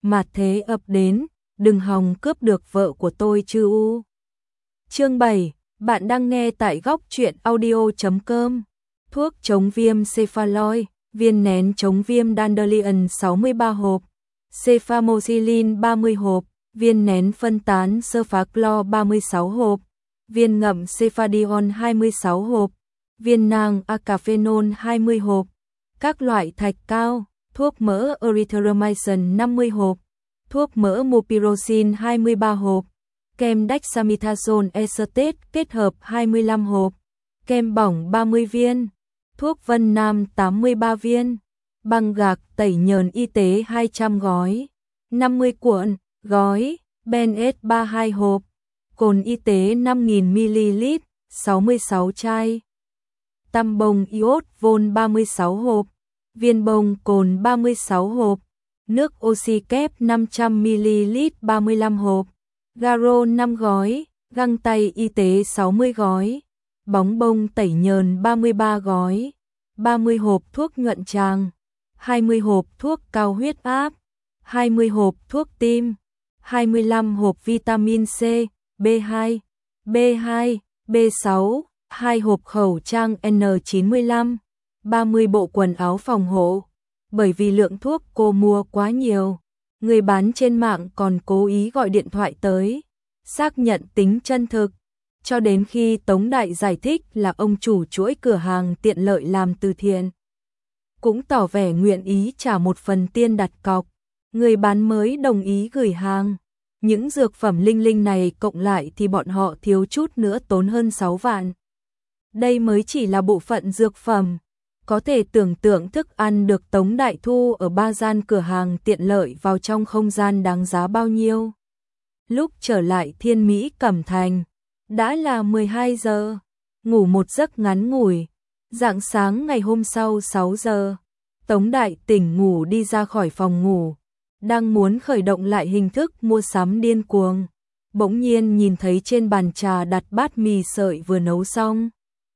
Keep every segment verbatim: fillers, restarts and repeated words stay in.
mà thế ập đến, đừng hòng cướp được vợ của tôi chứ u. Chương bảy, bạn đang nghe tại góc truyện audio chấm com. Thuốc chống viêm Cefaloy, viên nén chống viêm Dandelion sáu mươi ba hộp, Cefamoxilin ba mươi hộp, viên nén phân tán Cefaclor ba mươi sáu hộp, viên ngậm Cefadiol hai mươi sáu hộp, viên nang Acafenol hai mươi hộp, các loại thạch cao, thuốc mỡ Erythromycin năm mươi hộp, thuốc mỡ Mupirocin hai mươi ba hộp, kem Dexamethasone acetate kết hợp hai mươi lăm hộp, kem bỏng ba mươi viên, thuốc Vân Nam tám mươi ba viên, băng gạc tẩy nhờn y tế hai trăm gói, năm mươi cuộn, gói, Ben-S ba mươi hai hộp, cồn y tế năm nghìn mi-li-lít, sáu mươi sáu chai, tăm bông iốt Vol ba mươi sáu hộp, viên bông cồn ba mươi sáu hộp, nước oxy kép năm trăm mi-li-lít ba mươi lăm hộp, Garo năm gói, găng tay y tế sáu mươi gói, bóng bông tẩy nhờn ba mươi ba gói, ba mươi hộp thuốc nhuận tràng, hai mươi hộp thuốc cao huyết áp, hai mươi hộp thuốc tim, hai mươi lăm hộp vitamin C, B hai, B hai, B sáu, hai hộp khẩu trang N chín mươi lăm, ba mươi bộ quần áo phòng hộ. Bởi vì lượng thuốc cô mua quá nhiều, người bán trên mạng còn cố ý gọi điện thoại tới, xác nhận tính chân thực, cho đến khi Tống Đại giải thích là ông chủ chuỗi cửa hàng tiện lợi làm từ thiện. Cũng tỏ vẻ nguyện ý trả một phần tiền đặt cọc, người bán mới đồng ý gửi hàng. Những dược phẩm linh linh này cộng lại thì bọn họ thiếu chút nữa tốn hơn sáu vạn. Đây mới chỉ là bộ phận dược phẩm. Có thể tưởng tượng thức ăn được Tống Đại thu ở ba gian cửa hàng tiện lợi vào trong không gian đáng giá bao nhiêu. Lúc trở lại Thiên Mỹ Cẩm Thành, đã là mười hai giờ, ngủ một giấc ngắn ngủi. Rạng sáng ngày hôm sau sáu giờ, Tống Đại tỉnh ngủ đi ra khỏi phòng ngủ, đang muốn khởi động lại hình thức mua sắm điên cuồng. Bỗng nhiên nhìn thấy trên bàn trà đặt bát mì sợi vừa nấu xong.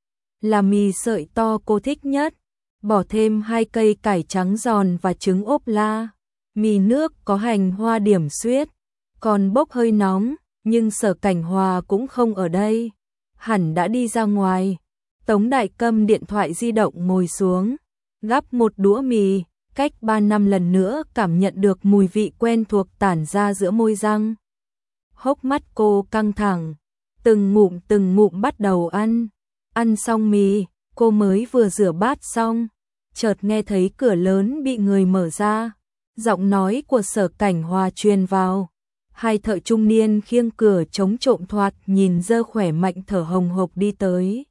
Là mì sợi to cô thích nhất, bỏ thêm hai cây cải trắng giòn và trứng ốp la. Mì nước có hành hoa điểm xuyết, còn bốc hơi nóng, nhưng Sở Cảnh Hòa cũng không ở đây, hẳn đã đi ra ngoài. Tống Đại cầm điện thoại di động ngồi xuống, gắp một đũa mì, cách ba năm lần nữa cảm nhận được mùi vị quen thuộc tản ra giữa môi răng. Hốc mắt cô căng thẳng, từng ngụm từng ngụm bắt đầu ăn. Ăn xong mì, cô mới vừa rửa bát xong, chợt nghe thấy cửa lớn bị người mở ra, giọng nói của Sở Cảnh Hòa truyền vào. Hai thợ trung niên khiêng cửa chống trộm thoạt nhìn dơ khỏe mạnh thở hồng hộc đi tới.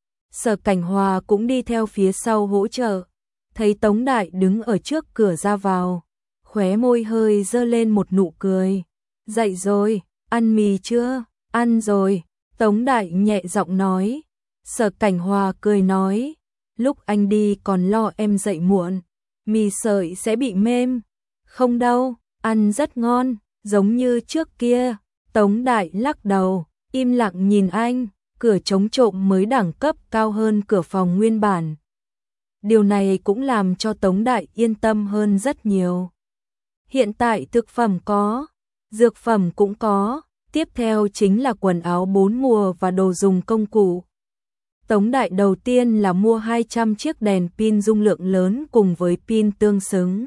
Sở Cảnh Hòa cũng đi theo phía sau hỗ trợ, thấy Tống Đại đứng ở trước cửa ra vào, khóe môi hơi dơ lên một nụ cười. Dậy rồi, ăn mì chưa? Ăn rồi, Tống Đại nhẹ giọng nói. Sở Cảnh Hòa cười nói, lúc anh đi còn lo em dậy muộn, mì sợi sẽ bị mềm. Không đâu, ăn rất ngon, giống như trước kia. Tống Đại lắc đầu, im lặng nhìn anh, cửa chống trộm mới đẳng cấp cao hơn cửa phòng nguyên bản. Điều này cũng làm cho Tống Đại yên tâm hơn rất nhiều. Hiện tại thực phẩm có, dược phẩm cũng có, tiếp theo chính là quần áo bốn mùa và đồ dùng công cụ. Tống Đại đầu tiên là mua hai trăm chiếc đèn pin dung lượng lớn cùng với pin tương xứng.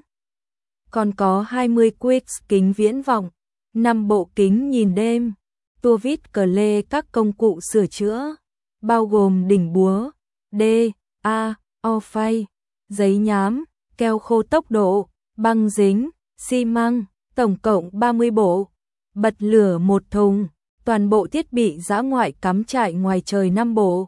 Còn có hai mươi Quicks kính viễn vọng, năm bộ kính nhìn đêm, tua vít cờ lê các công cụ sửa chữa, bao gồm đỉnh búa, D, A, O phay, giấy nhám, keo khô tốc độ, băng dính, xi măng, tổng cộng ba mươi bộ, bật lửa một thùng, toàn bộ thiết bị dã ngoại cắm trại ngoài trời năm bộ.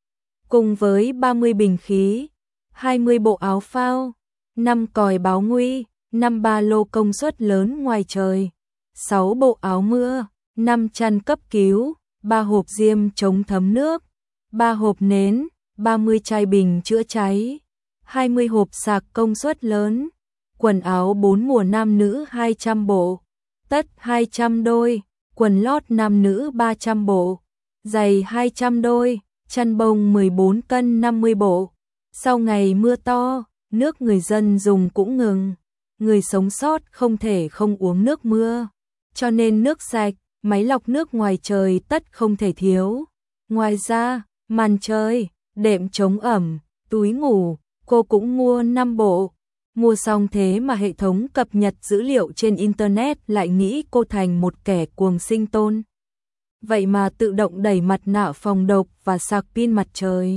Cùng với ba mươi bình khí, hai mươi bộ áo phao, năm còi báo nguy, năm ba lô công suất lớn ngoài trời, sáu bộ áo mưa, năm chăn cấp cứu, ba hộp diêm chống thấm nước, ba hộp nến, ba mươi chai bình chữa cháy, hai mươi hộp sạc công suất lớn, quần áo bốn mùa nam nữ hai trăm bộ, tất hai trăm đôi, quần lót nam nữ ba trăm bộ, giày hai trăm đôi, chăn bông mười bốn cân năm mươi bộ. Sau ngày mưa to, nước người dân dùng cũng ngừng. người sống sót không thể không uống nước mưa, cho nên nước sạch, máy lọc nước ngoài trời tất không thể thiếu. Ngoài ra, màn chơi, đệm chống ẩm, túi ngủ, cô cũng mua năm bộ. Mua xong thế mà hệ thống cập nhật dữ liệu trên Internet lại nghĩ cô thành một kẻ cuồng sinh tôn. Vậy mà tự động đẩy mặt nạ phòng độc và sạc pin mặt trời.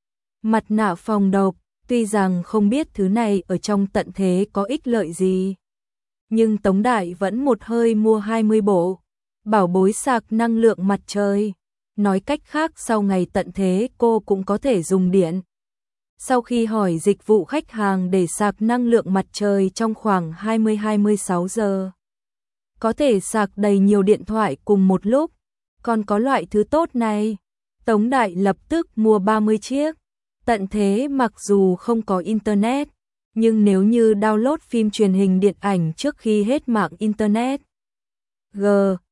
Mặt nạ phòng độc, tuy rằng không biết thứ này ở trong tận thế có ích lợi gì, nhưng Tống Đại vẫn một hơi mua hai mươi bộ. Bảo bối sạc năng lượng mặt trời. Nói cách khác sau ngày tận thế cô cũng có thể dùng điện. Sau khi hỏi dịch vụ khách hàng để sạc năng lượng mặt trời trong khoảng hai mươi đến hai mươi sáu giờ, có thể sạc đầy nhiều điện thoại cùng một lúc. Còn có loại thứ tốt này, Tống Đại lập tức mua ba mươi chiếc. Tận thế mặc dù không có Internet, nhưng nếu như download phim truyền hình điện ảnh trước khi hết mạng Internet, G,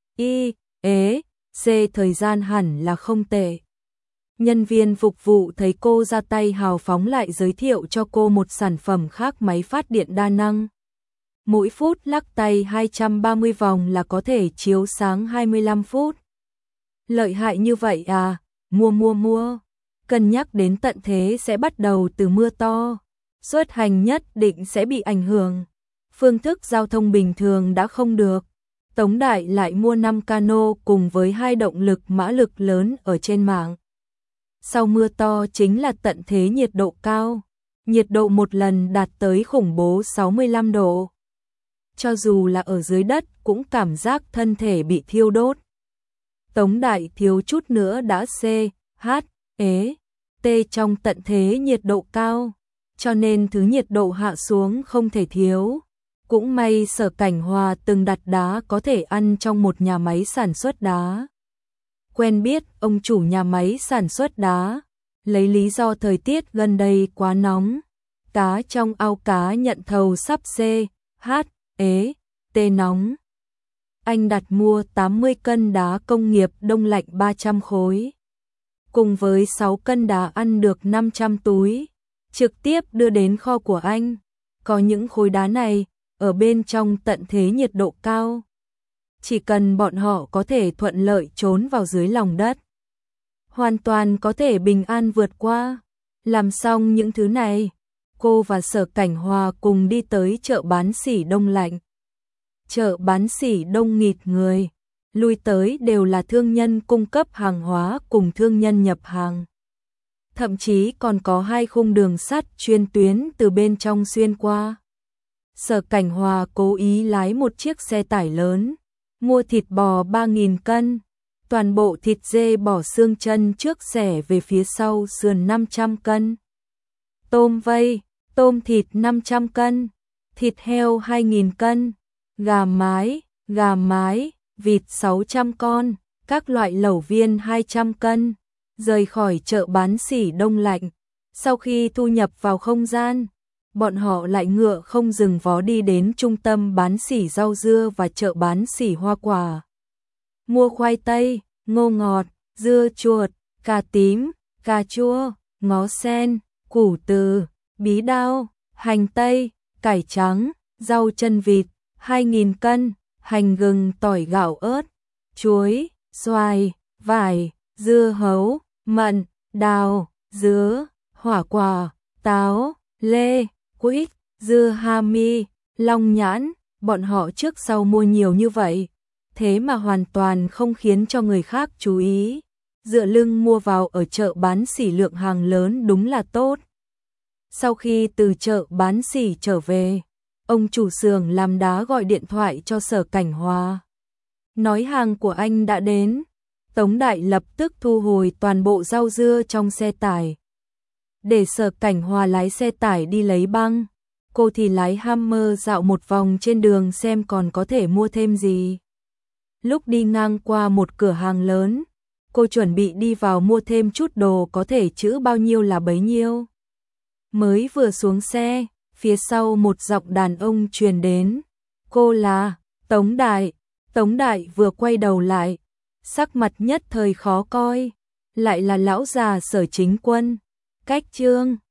I, E, C thời gian hẳn là không tệ. Nhân viên phục vụ thấy cô ra tay hào phóng lại giới thiệu cho cô một sản phẩm khác, máy phát điện đa năng. Mỗi phút lắc tay hai trăm ba mươi vòng là có thể chiếu sáng hai mươi lăm phút. Lợi hại như vậy à, mua mua mua. Cân nhắc đến tận thế sẽ bắt đầu từ mưa to, xuất hành nhất định sẽ bị ảnh hưởng. Phương thức giao thông bình thường đã không được. Tống Đại lại mua năm cano cùng với hai động lực mã lực lớn ở trên mạng. Sau mưa to chính là tận thế nhiệt độ cao. Nhiệt độ một lần đạt tới khủng bố sáu mươi lăm độ. Cho dù là ở dưới đất cũng cảm giác thân thể bị thiêu đốt. Tống Đại thiếu chút nữa đã C, H, E, T trong tận thế nhiệt độ cao. Cho nên thứ nhiệt độ hạ xuống không thể thiếu. Cũng may Sở Cảnh Hòa từng đặt đá có thể ăn trong một nhà máy sản xuất đá. Quen biết ông chủ nhà máy sản xuất đá, lấy lý do thời tiết gần đây quá nóng, cá trong ao cá nhận thầu sắp C, H, E, T nóng. Anh đặt mua tám mươi cân đá công nghiệp đông lạnh ba trăm khối, cùng với sáu cân đá ăn được năm trăm túi, trực tiếp đưa đến kho của anh. Có những khối đá này ở bên trong tận thế nhiệt độ cao, chỉ cần bọn họ có thể thuận lợi trốn vào dưới lòng đất, hoàn toàn có thể bình an vượt qua. Làm xong những thứ này, cô và Sở Cảnh Hòa cùng đi tới chợ bán sỉ đông lạnh. Chợ bán sỉ đông nghịt người, lui tới đều là thương nhân cung cấp hàng hóa cùng thương nhân nhập hàng. Thậm chí còn có hai khung đường sắt chuyên tuyến từ bên trong xuyên qua. Sở Cảnh Hòa cố ý lái một chiếc xe tải lớn, mua thịt bò ba nghìn cân, toàn bộ thịt dê bỏ xương chân trước xẻ về phía sau sườn năm trăm cân. Tôm vây, tôm thịt năm trăm cân, thịt heo hai nghìn cân, gà mái, gà mái, vịt sáu trăm con, các loại lẩu viên hai trăm cân. Rời khỏi chợ bán sỉ đông lạnh, sau khi thu nhập vào không gian, bọn họ lại ngựa không dừng vó đi đến trung tâm bán sỉ rau dưa và chợ bán sỉ hoa quả. Mua khoai tây, ngô ngọt, dưa chuột, cà tím, cà chua, ngó sen, củ từ, bí đao, hành tây, cải trắng, rau chân vịt, hai nghìn cân, hành gừng, tỏi, gạo, ớt, chuối, xoài, vải, dưa hấu, mận, đào, dứa, hỏa quả, táo, lê, quýt, dưa hami, long nhãn. Bọn họ trước sau mua nhiều như vậy, thế mà hoàn toàn không khiến cho người khác chú ý. Dựa lưng mua vào ở chợ bán sỉ lượng hàng lớn đúng là tốt. Sau khi từ chợ bán sỉ trở về, ông chủ xưởng làm đá gọi điện thoại cho Sở Cảnh Hòa, nói hàng của anh đã đến. Tống Đại lập tức thu hồi toàn bộ rau dưa trong xe tải, để Sở Cảnh Hòa lái xe tải đi lấy băng. Cô thì lái Hammer dạo một vòng trên đường xem còn có thể mua thêm gì. Lúc đi ngang qua một cửa hàng lớn, cô chuẩn bị đi vào mua thêm chút đồ có thể trữ bao nhiêu là bấy nhiêu. Mới vừa xuống xe, phía sau một giọng đàn ông truyền đến. Cô là Tống Đại. Tống Đại vừa quay đầu lại, sắc mặt nhất thời khó coi, lại là lão già Sở Chính Quân. Cách chương